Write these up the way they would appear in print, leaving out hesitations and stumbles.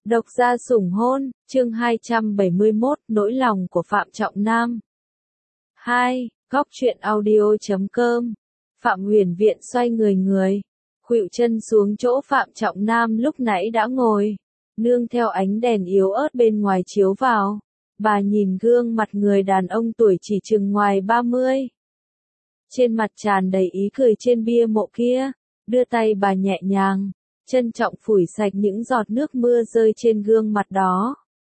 Độc gia sủng hôn, chương 271, nỗi lòng của Phạm Trọng Nam. 2. Góc truyện audio.com. Phạm Huyền Viện xoay người, khuỵu chân xuống chỗ Phạm Trọng Nam lúc nãy đã ngồi, nương theo ánh đèn yếu ớt bên ngoài chiếu vào. Bà nhìn gương mặt người đàn ông tuổi chỉ chừng ngoài 30. Trên mặt tràn đầy ý cười trên bia mộ kia, đưa tay bà nhẹ nhàng, trân trọng phủi sạch những giọt nước mưa rơi trên gương mặt đó.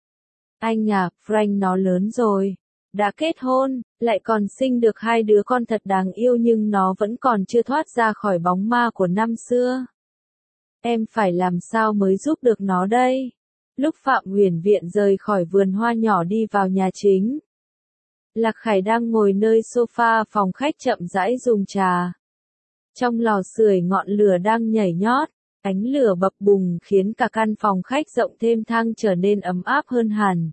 Anh à, Frank nó lớn rồi, đã kết hôn, lại còn sinh được 2 đứa con thật đáng yêu, nhưng nó vẫn còn chưa thoát ra khỏi bóng ma của năm xưa. Em phải làm sao mới giúp được nó đây? Lúc Phạm Huyền Viện rời khỏi vườn hoa nhỏ đi vào nhà chính, Lạc Khải đang ngồi nơi sofa phòng khách chậm rãi dùng trà. Trong lò sưởi ngọn lửa đang nhảy nhót, ánh lửa bập bùng khiến cả căn phòng khách rộng thêm thang trở nên ấm áp hơn hẳn.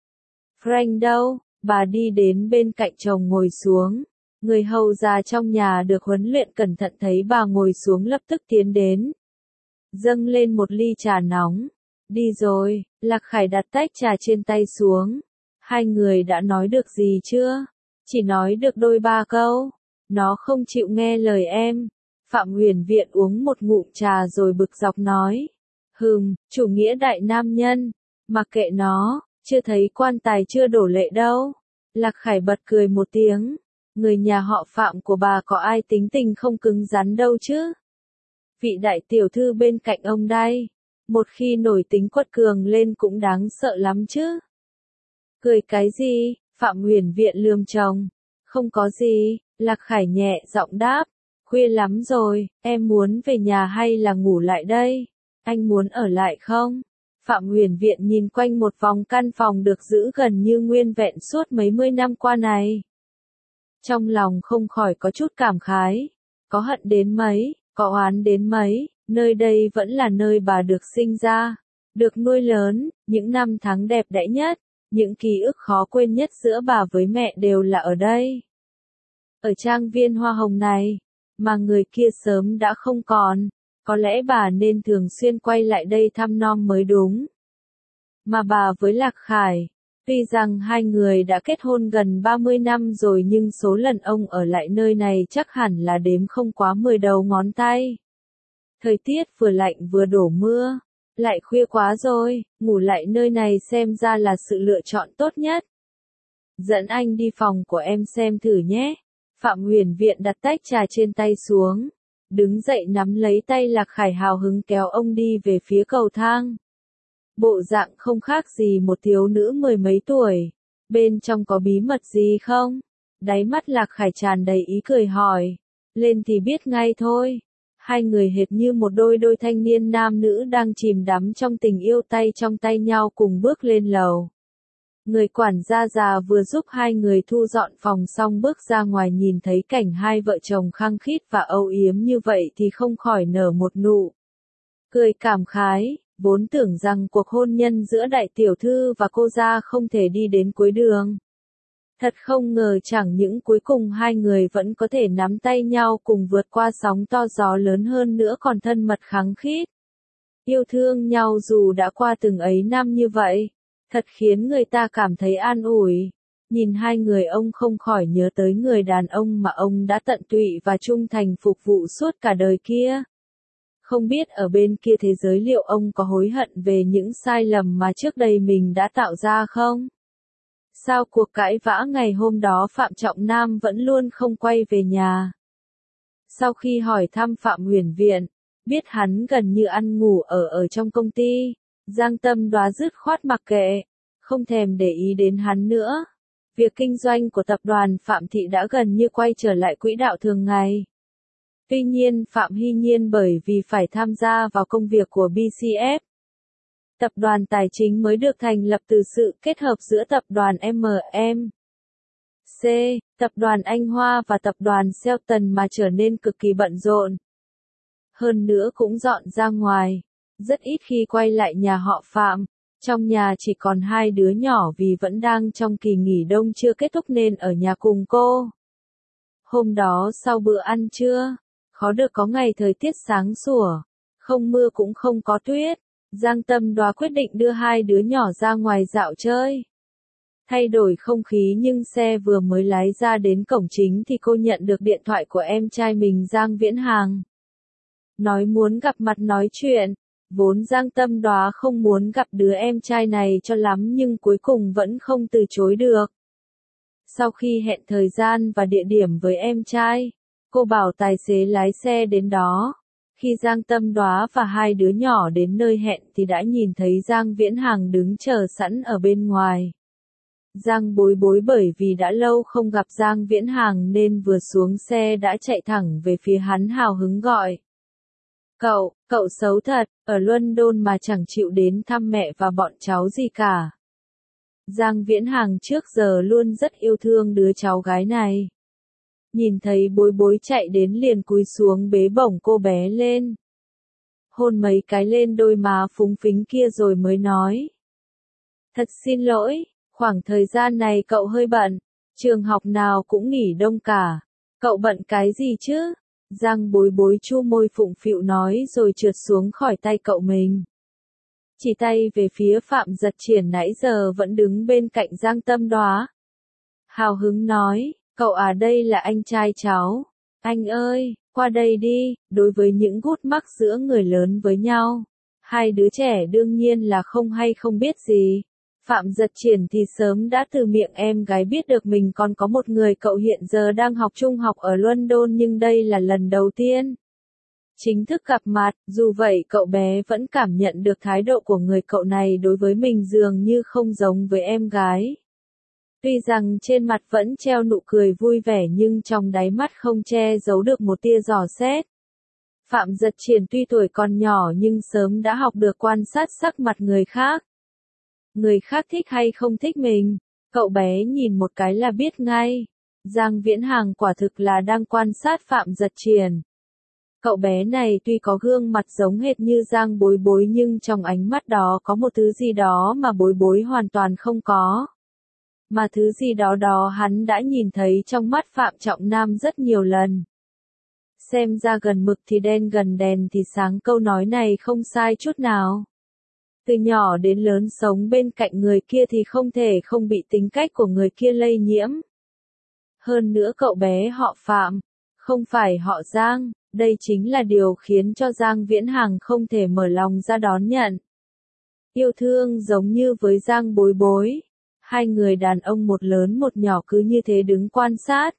Frank đâu? Bà đi đến bên cạnh chồng ngồi xuống. Người hầu già trong nhà được huấn luyện cẩn thận thấy bà ngồi xuống lập tức tiến đến, dâng lên một ly trà nóng. Đi rồi, Lạc Khải đặt tách trà trên tay xuống. Hai người đã nói được gì chưa? Chỉ nói được đôi ba câu. Nó không chịu nghe lời em. Phạm Huyền Viện uống một ngụm trà rồi bực dọc nói. Chủ nghĩa đại nam nhân. Mặc kệ nó, chưa thấy quan tài chưa đổ lệ đâu. Lạc Khải bật cười một tiếng. Người nhà họ Phạm của bà có ai tính tình không cứng rắn đâu chứ? Vị đại tiểu thư bên cạnh ông đây, một khi nổi tính quật cường lên cũng đáng sợ lắm chứ. Cười cái gì? Phạm Huyền Viện lườm chồng. Không có gì, Lạc Khải nhẹ giọng đáp. Khuya lắm rồi, em muốn về nhà hay là ngủ lại đây? Anh muốn ở lại không? Phạm Huyền Viện nhìn quanh một vòng căn phòng được giữ gần như nguyên vẹn suốt mấy mươi năm qua này. Trong lòng không khỏi có chút cảm khái. Có hận đến mấy, có oán đến mấy, nơi đây vẫn là nơi bà được sinh ra, được nuôi lớn, những năm tháng đẹp đẽ nhất, những ký ức khó quên nhất giữa bà với mẹ đều là ở đây. Ở trang viên hoa hồng này, mà người kia sớm đã không còn, có lẽ bà nên thường xuyên quay lại đây thăm nom mới đúng. Mà bà với Lạc Khải, tuy rằng hai người đã kết hôn gần 30 năm rồi nhưng số lần ông ở lại nơi này chắc hẳn là đếm không quá 10 đầu ngón tay. Thời tiết vừa lạnh vừa đổ mưa, lại khuya quá rồi, ngủ lại nơi này xem ra là sự lựa chọn tốt nhất. Dẫn anh đi phòng của em xem thử nhé. Phạm Huyền Viện đặt tách trà trên tay xuống, đứng dậy nắm lấy tay Lạc Khải hào hứng kéo ông đi về phía cầu thang. Bộ dạng không khác gì một thiếu nữ mười mấy tuổi. Bên trong có bí mật gì không? Đáy mắt Lạc Khải tràn đầy ý cười hỏi. Lên thì biết ngay thôi. Hai người hệt như một đôi thanh niên nam nữ đang chìm đắm trong tình yêu, tay trong tay nhau cùng bước lên lầu. Người quản gia già vừa giúp hai người thu dọn phòng xong bước ra ngoài nhìn thấy cảnh hai vợ chồng khăng khít và âu yếm như vậy thì không khỏi nở một nụ cười cảm khái. Vốn tưởng rằng cuộc hôn nhân giữa đại tiểu thư và cô gia không thể đi đến cuối đường. Thật không ngờ chẳng những cuối cùng hai người vẫn có thể nắm tay nhau cùng vượt qua sóng to gió lớn, hơn nữa còn thân mật khăng khít. Yêu thương nhau dù đã qua từng ấy năm như vậy, thật khiến người ta cảm thấy an ủi. Nhìn hai người ông không khỏi nhớ tới người đàn ông mà ông đã tận tụy và trung thành phục vụ suốt cả đời kia. Không biết ở bên kia thế giới liệu ông có hối hận về những sai lầm mà trước đây mình đã tạo ra không? Sau cuộc cãi vã ngày hôm đó Phạm Trọng Nam vẫn luôn không quay về nhà. Sau khi hỏi thăm Phạm Huyền Viện, biết hắn gần như ăn ngủ ở trong công ty, Giang Tâm Đoá dứt khoát mặc kệ, không thèm để ý đến hắn nữa. Việc kinh doanh của tập đoàn Phạm Thị đã gần như quay trở lại quỹ đạo thường ngày. Tuy nhiên Phạm Hy Nhiên bởi vì phải tham gia vào công việc của BCF, tập đoàn tài chính mới được thành lập từ sự kết hợp giữa tập đoàn MMC, tập đoàn Anh Hoa và tập đoàn Shelton mà trở nên cực kỳ bận rộn. Hơn nữa cũng dọn ra ngoài, rất ít khi quay lại nhà họ Phạm. Trong nhà chỉ còn 2 đứa nhỏ vì vẫn đang trong kỳ nghỉ đông chưa kết thúc nên ở nhà cùng cô. Hôm đó sau bữa ăn trưa, khó được có ngày thời tiết sáng sủa, không mưa cũng không có tuyết. Giang Tâm Đoá quyết định đưa hai đứa nhỏ ra ngoài dạo chơi. Thay đổi không khí nhưng xe vừa mới lái ra đến cổng chính thì cô nhận được điện thoại của em trai mình Giang Viễn Hàng. Nói muốn gặp mặt nói chuyện. Vốn Giang Tâm Đoá không muốn gặp đứa em trai này cho lắm nhưng cuối cùng vẫn không từ chối được. Sau khi hẹn thời gian và địa điểm với em trai, cô bảo tài xế lái xe đến đó. Khi Giang Tâm Đoá và hai đứa nhỏ đến nơi hẹn thì đã nhìn thấy Giang Viễn Hàng đứng chờ sẵn ở bên ngoài. Giang Bối Bối bởi vì đã lâu không gặp Giang Viễn Hàng nên vừa xuống xe đã chạy thẳng về phía hắn hào hứng gọi. Cậu xấu thật, ở London mà chẳng chịu đến thăm mẹ và bọn cháu gì cả. Giang Viễn Hàng trước giờ luôn rất yêu thương đứa cháu gái này. Nhìn thấy Bối Bối chạy đến liền cúi xuống bế bổng cô bé lên. Hôn mấy cái lên đôi má phúng phính kia rồi mới nói. Thật xin lỗi, khoảng thời gian này cậu hơi bận, trường học nào cũng nghỉ đông cả. Cậu bận cái gì chứ? Giang Bối Bối chu môi phụng phịu nói rồi trượt xuống khỏi tay cậu mình. Chỉ tay về phía Phạm Giật Triển nãy giờ vẫn đứng bên cạnh Giang Tâm Đoá. Hào hứng nói, cậu à đây là anh trai cháu. Anh ơi, qua đây đi, đối với những gút mắc giữa người lớn với nhau. Hai đứa trẻ đương nhiên là không hay không biết gì. Phạm Giật Triển thì sớm đã từ miệng em gái biết được mình còn có một người cậu hiện giờ đang học trung học ở London nhưng đây là lần đầu tiên chính thức gặp mặt, dù vậy cậu bé vẫn cảm nhận được thái độ của người cậu này đối với mình dường như không giống với em gái. Tuy rằng trên mặt vẫn treo nụ cười vui vẻ nhưng trong đáy mắt không che giấu được một tia dò xét. Phạm Giật Triển tuy tuổi còn nhỏ nhưng sớm đã học được quan sát sắc mặt người khác. Người khác thích hay không thích mình, cậu bé nhìn một cái là biết ngay. Giang Viễn Hàng quả thực là đang quan sát Phạm Giật Triển. Cậu bé này tuy có gương mặt giống hệt như Giang Bối Bối nhưng trong ánh mắt đó có một thứ gì đó mà Bối Bối hoàn toàn không có. Mà thứ gì đó hắn đã nhìn thấy trong mắt Phạm Trọng Nam rất nhiều lần. Xem ra gần mực thì đen gần đèn thì sáng, câu nói này không sai chút nào. Từ nhỏ đến lớn sống bên cạnh người kia thì không thể không bị tính cách của người kia lây nhiễm. Hơn nữa cậu bé họ Phạm, không phải họ Giang, đây chính là điều khiến cho Giang Viễn Hàng không thể mở lòng ra đón nhận. Yêu thương giống như với Giang Bối Bối, hai người đàn ông một lớn một nhỏ cứ như thế đứng quan sát.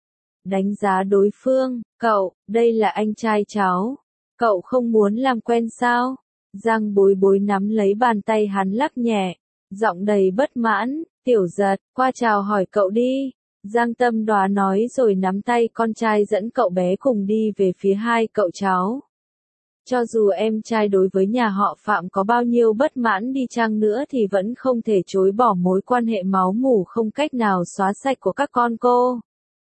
Đánh giá đối phương, cậu, đây là anh trai cháu, cậu không muốn làm quen sao? Giang Bối Bối nắm lấy bàn tay hắn lắc nhẹ, giọng đầy bất mãn, Tiểu Giật, qua chào hỏi cậu đi. Giang Tâm Đoá nói rồi nắm tay con trai dẫn cậu bé cùng đi về phía hai cậu cháu. Cho dù em trai đối với nhà họ Phạm có bao nhiêu bất mãn đi chăng nữa thì vẫn không thể chối bỏ mối quan hệ máu mủ không cách nào xóa sạch của các con cô.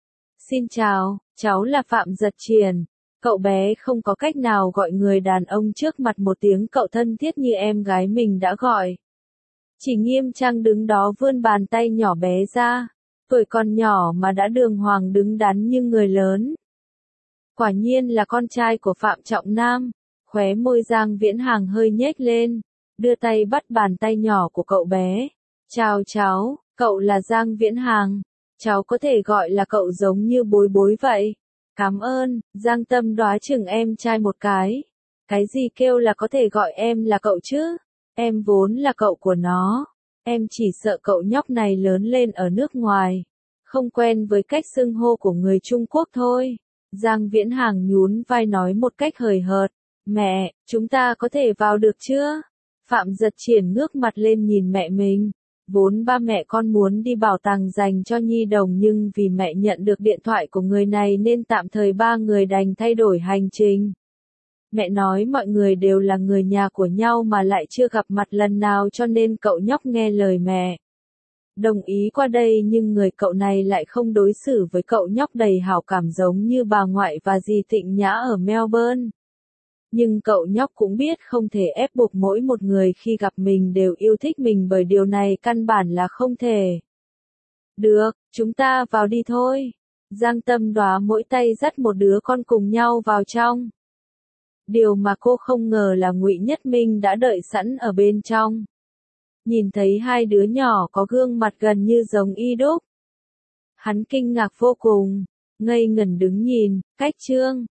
Xin chào, cháu là Phạm Giật Triển. Cậu bé không có cách nào gọi người đàn ông trước mặt một tiếng cậu thân thiết như em gái mình đã gọi. Chỉ nghiêm trang đứng đó vươn bàn tay nhỏ bé ra. Tuổi còn nhỏ mà đã đường hoàng đứng đắn như người lớn. Quả nhiên là con trai của Phạm Trọng Nam. Khóe môi Giang Viễn Hàng hơi nhếch lên, đưa tay bắt bàn tay nhỏ của cậu bé. Chào cháu, cậu là Giang Viễn Hàng. Cháu có thể gọi là cậu giống như Bối Bối vậy. Cảm ơn, Giang Tâm Đoá chừng em trai một cái. Cái gì kêu là có thể gọi em là cậu chứ? Em vốn là cậu của nó. Em chỉ sợ cậu nhóc này lớn lên ở nước ngoài, không quen với cách xưng hô của người Trung Quốc thôi. Giang Viễn Hàng nhún vai nói một cách hời hợt. Mẹ, chúng ta có thể vào được chưa? Phạm Giật Triển ngước mặt lên nhìn mẹ mình. Vốn ba mẹ con muốn đi bảo tàng dành cho nhi đồng nhưng vì mẹ nhận được điện thoại của người này nên tạm thời ba người đành thay đổi hành trình. Mẹ nói mọi người đều là người nhà của nhau mà lại chưa gặp mặt lần nào cho nên cậu nhóc nghe lời mẹ. Đồng ý qua đây nhưng người cậu này lại không đối xử với cậu nhóc đầy hảo cảm giống như bà ngoại và dì Tịnh Nhã ở Melbourne. Nhưng cậu nhóc cũng biết không thể ép buộc mỗi một người khi gặp mình đều yêu thích mình bởi điều này căn bản là không thể. Được, chúng ta vào đi thôi. Giang Tâm Đoá mỗi tay dắt một đứa con cùng nhau vào trong. Điều mà cô không ngờ là Ngụy Nhất Minh đã đợi sẵn ở bên trong. Nhìn thấy hai đứa nhỏ có gương mặt gần như giống y đúc. Hắn kinh ngạc vô cùng, ngây ngẩn đứng nhìn, cách Trương